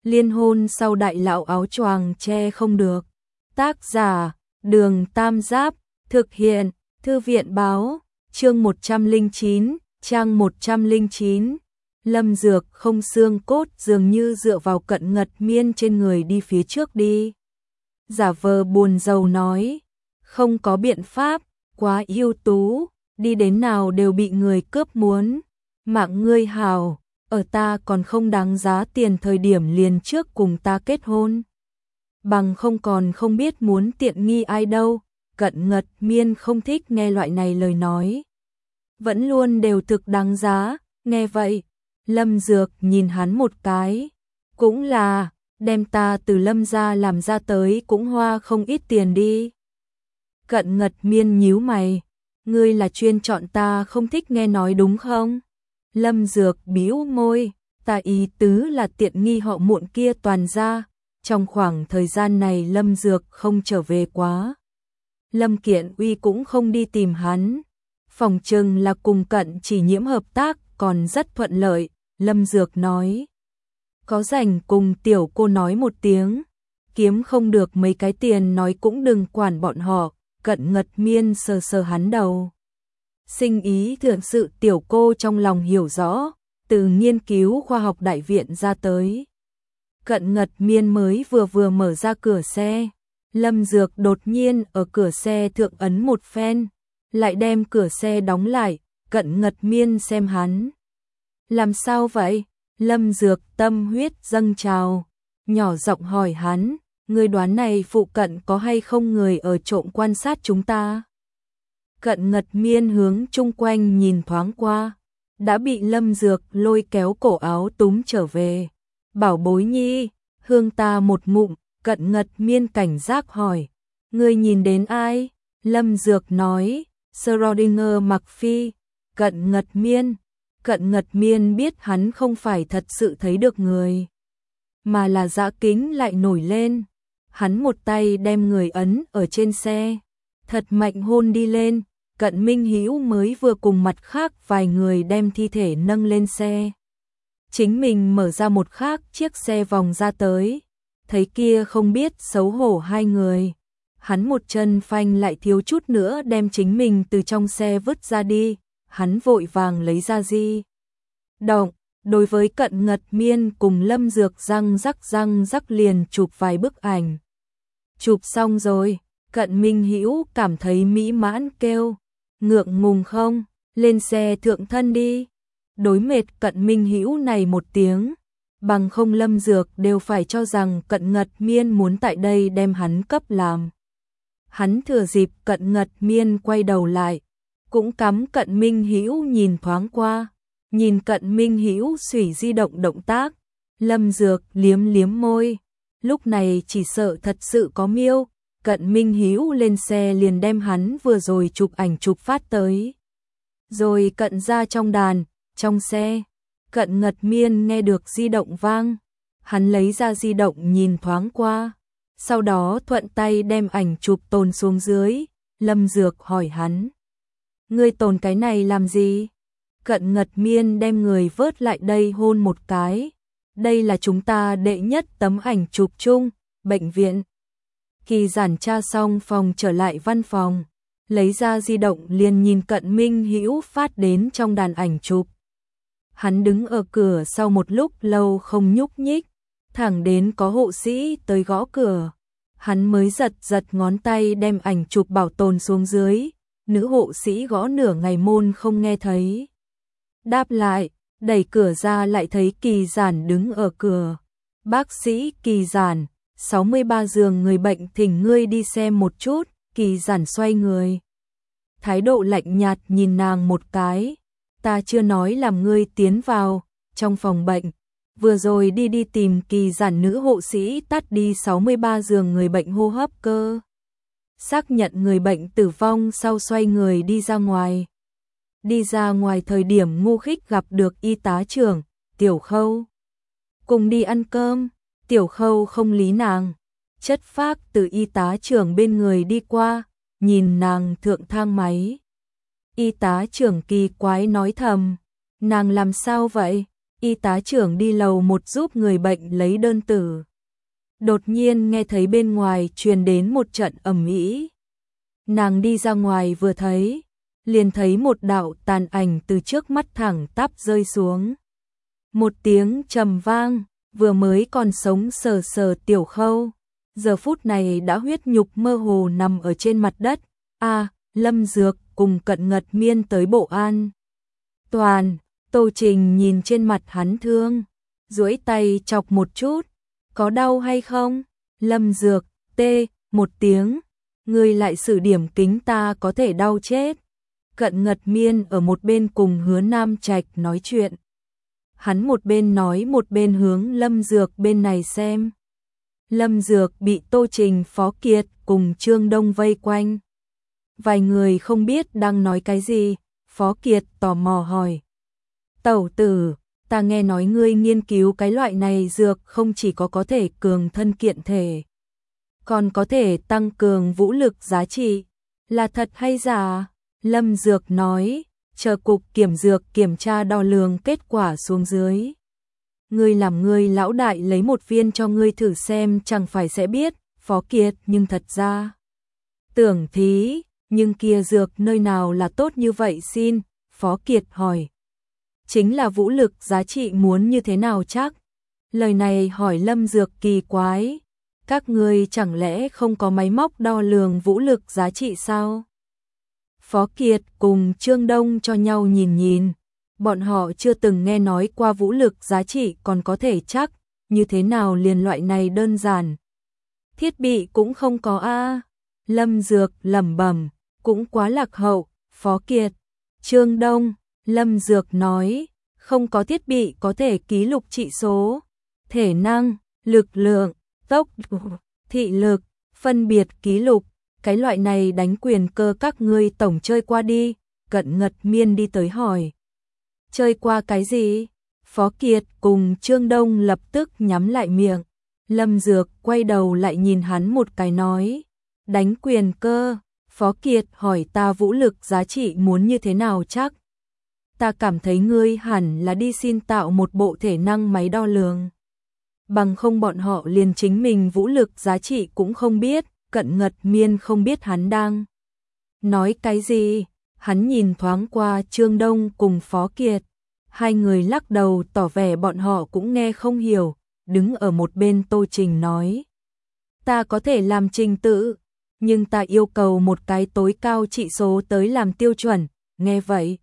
Liên hôn sau đại lão áo choàng che không được. Tác giả, Đường Tam Giáp, thực hiện, Thư viện báo, chương 109, trang 109. Lâm Dược không xương cốt dường như dựa vào Cận Ngật Miên trên người đi phía trước đi. Giả vờ buồn rầu nói, không có biện pháp, quá ưu tú, đi đến nào đều bị người cướp muốn. Mạng ngươi hào, ở ta còn không đáng giá tiền thời điểm liền trước cùng ta kết hôn. Bằng không còn không biết muốn tiện nghi ai đâu. Cận Ngật Miên không thích nghe loại này lời nói. Vẫn luôn đều thực đáng giá, nghe vậy. Lâm Dược nhìn hắn một cái. Cũng là, đem ta từ Lâm gia làm ra tới cũng hoa không ít tiền đi. Cận Ngật Miên nhíu mày. Ngươi là chuyên chọn ta không thích nghe nói đúng không? Lâm Dược bĩu môi. Ta ý tứ là tiện nghi họ muộn kia toàn ra. Trong khoảng thời gian này Lâm Dược không trở về quá. Lâm Kiện Uy cũng không đi tìm hắn. Phòng chừng là cùng Cận Chỉ Nhiễm hợp tác còn rất thuận lợi. Lâm Dược nói. Có rảnh cùng tiểu cô nói một tiếng. Kiếm không được mấy cái tiền nói cũng đừng quản bọn họ. Cận Ngật Miên sờ sờ hắn đầu. Sinh ý thượng sự tiểu cô trong lòng hiểu rõ. Từ nghiên cứu khoa học đại viện ra tới. Cận Ngật Miên mới vừa mở ra cửa xe. Lâm Dược đột nhiên ở cửa xe thượng ấn một phen. Lại đem cửa xe đóng lại. Cận Ngật Miên xem hắn. Làm sao vậy? Lâm Dược tâm huyết dâng trào. Nhỏ giọng hỏi hắn. Người đoán này phụ cận có hay không người ở trộm quan sát chúng ta? Cận Ngật Miên hướng chung quanh nhìn thoáng qua. Đã bị Lâm Dược lôi kéo cổ áo túm trở về. Bảo bối nhi, hương ta một ngụm. Cận Ngật Miên cảnh giác hỏi. Ngươi nhìn đến ai? Lâm Dược nói. Schrödinger mặc phi. Cận Ngật Miên. Cận Ngật Miên biết hắn không phải thật sự thấy được người. Mà là dã kính lại nổi lên. Hắn một tay đem người ấn ở trên xe. Thật mạnh hôn đi lên. Cận Minh Hữu mới vừa cùng mặt khác vài người đem thi thể nâng lên xe. Chính mình mở ra một khác chiếc xe vòng ra tới. Thấy kia không biết xấu hổ hai người. Hắn một chân phanh lại thiếu chút nữa đem chính mình từ trong xe vứt ra đi. Hắn vội vàng lấy ra di động. Đối với Cận Ngật Miên cùng Lâm Dược răng rắc liền chụp vài bức ảnh. Chụp xong rồi, Cận Minh Hữu cảm thấy mỹ mãn kêu. Ngượng ngùng không, lên xe thượng thân đi. Đối mệt Cận Minh Hữu này một tiếng. Bằng không Lâm Dược đều phải cho rằng Cận Ngật Miên muốn tại đây đem hắn cấp làm. Hắn thừa dịp Cận Ngật Miên quay đầu lại. Cũng cắm Cận Minh Hữu nhìn thoáng qua. Nhìn Cận Minh Hữu xủy di động động tác. Lâm Dược liếm môi. Lúc này chỉ sợ thật sự có miêu. Cận Minh Hữu lên xe liền đem hắn vừa rồi chụp ảnh chụp phát tới. Rồi Cận ra trong đàn, trong xe. Cận Ngật Miên nghe được di động vang. Hắn lấy ra di động nhìn thoáng qua. Sau đó thuận tay đem ảnh chụp tồn xuống dưới. Lâm Dược hỏi hắn. Ngươi tồn cái này làm gì? Cận Ngật Miên đem người vớt lại đây hôn một cái. Đây là chúng ta đệ nhất tấm ảnh chụp chung, bệnh viện. Kỳ Giản tra xong phòng trở lại văn phòng. Lấy ra di động liền nhìn Cận Minh Hữu phát đến trong đàn ảnh chụp. Hắn đứng ở cửa sau một lúc lâu không nhúc nhích. Thẳng đến có hộ sĩ tới gõ cửa. Hắn mới giật ngón tay đem ảnh chụp bảo tồn xuống dưới. Nữ hộ sĩ gõ nửa ngày môn không nghe thấy. Đáp lại, đẩy cửa ra lại thấy Kỳ Giản đứng ở cửa. Bác sĩ Kỳ Giản, 63 giường người bệnh thỉnh ngươi đi xem một chút. Kỳ Giản xoay người. Thái độ lạnh nhạt nhìn nàng một cái. Ta chưa nói làm ngươi tiến vào, trong phòng bệnh. Vừa rồi đi tìm Kỳ Giản nữ hộ sĩ tắt đi 63 giường người bệnh hô hấp cơ. Xác nhận người bệnh tử vong sau xoay người đi ra ngoài. Đi ra ngoài thời điểm Ngu Khích gặp được y tá trưởng, Tiểu Khâu. Cùng đi ăn cơm, Tiểu Khâu không lý nàng. Chất phác từ y tá trưởng bên người đi qua, nhìn nàng thượng thang máy. Y tá trưởng kỳ quái nói thầm, nàng làm sao vậy? y tá trưởng đi lầu 1 giúp người bệnh lấy đơn tử. Đột nhiên nghe thấy bên ngoài truyền đến một trận ầm ĩ. Nàng đi ra ngoài vừa thấy, liền thấy một đạo tàn ảnh từ trước mắt thẳng tắp rơi xuống. Một tiếng trầm vang, vừa mới còn sống sờ sờ Tiểu Khâu, giờ phút này đã huyết nhục mơ hồ nằm ở trên mặt đất. Lâm Dược cùng Cận Ngật Miên tới bộ an toàn. Tô Trình nhìn trên mặt hắn thương, duỗi tay chọc một chút, có đau hay không? Lâm Dược, tê, một tiếng, ngươi lại sử điểm kính ta có thể đau chết. Cận Ngật Miên ở một bên cùng Hứa Nam Trạch nói chuyện. Hắn một bên nói một bên hướng Lâm Dược bên này xem. Lâm Dược bị Tô Trình, Phó Kiệt cùng Trương Đông vây quanh. Vài người không biết đang nói cái gì, Phó Kiệt tò mò hỏi. Tẩu tử, ta nghe nói ngươi nghiên cứu cái loại này dược không chỉ có thể cường thân kiện thể, còn có thể tăng cường vũ lực giá trị, là thật hay giả? Lâm Dược nói, chờ cục kiểm dược kiểm tra đo lường kết quả xuống dưới. Ngươi làm ngươi lão đại lấy một viên cho ngươi thử xem chẳng phải sẽ biết. Phó Kiệt, nhưng thật ra tưởng thí, nhưng kia dược nơi nào là tốt như vậy xin? Phó Kiệt hỏi. Chính là vũ lực giá trị muốn như thế nào chắc? Lời này hỏi Lâm Dược kỳ quái. Các ngươi chẳng lẽ không có máy móc đo lường vũ lực giá trị sao? Phó Kiệt cùng Trương Đông cho nhau nhìn nhìn. Bọn họ chưa từng nghe nói qua vũ lực giá trị còn có thể chắc, như thế nào liền loại này đơn giản. Thiết bị cũng không có a. Lâm Dược lẩm bẩm, cũng quá lạc hậu. Phó Kiệt, Trương Đông, Lâm Dược nói, không có thiết bị có thể ký lục trị số, thể năng, lực lượng, tốc độ, thị lực, phân biệt ký lục, cái loại này đánh quyền cơ các ngươi tổng chơi qua đi. Cận Ngật Miên đi tới hỏi. Chơi qua cái gì? Phó Kiệt cùng Trương Đông lập tức nhắm lại miệng. Lâm Dược quay đầu lại nhìn hắn một cái nói. Đánh quyền cơ. Phó Kiệt hỏi ta vũ lực giá trị muốn như thế nào chắc? Ta cảm thấy ngươi hẳn là đi xin tạo một bộ thể năng máy đo lường. Bằng không bọn họ liền chính mình vũ lực giá trị cũng không biết. Cận Ngật Miên không biết hắn đang nói cái gì. Hắn nhìn thoáng qua Trương Đông cùng Phó Kiệt. Hai người lắc đầu tỏ vẻ bọn họ cũng nghe không hiểu. Đứng ở một bên Tô Trình nói. Ta có thể làm trình tự, nhưng ta yêu cầu một cái tối cao trị số tới làm tiêu chuẩn. Nghe vậy,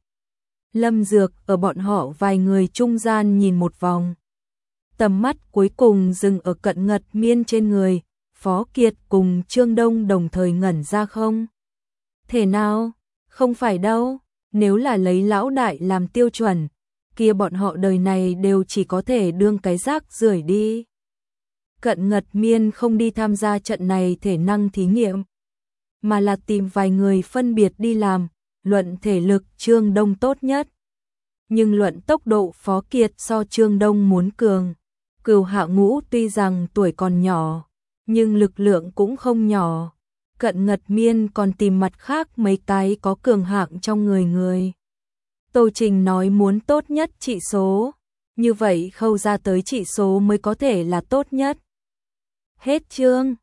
Lâm Dược ở bọn họ vài người trung gian nhìn một vòng. Tầm mắt cuối cùng dừng ở Cận Ngật Miên trên người. Phó Kiệt cùng Trương Đông đồng thời ngẩn ra không? Thể nào? Không phải đâu, nếu là lấy lão đại làm tiêu chuẩn, kia bọn họ đời này đều chỉ có thể đương cái rác rưởi đi. Cận Ngật Miên không đi tham gia trận này thể năng thí nghiệm, mà là tìm vài người phân biệt đi làm. Luận thể lực Trương Đông tốt nhất, nhưng luận tốc độ Phó Kiệt so Trương Đông muốn cường. Cửu Hạ Ngũ tuy rằng tuổi còn nhỏ, nhưng lực lượng cũng không nhỏ. Cận Ngật Miên còn tìm mặt khác mấy cái có cường hạng trong người. Tô Trình nói muốn tốt nhất trị số, như vậy khâu ra tới trị số mới có thể là tốt nhất. Hết chương.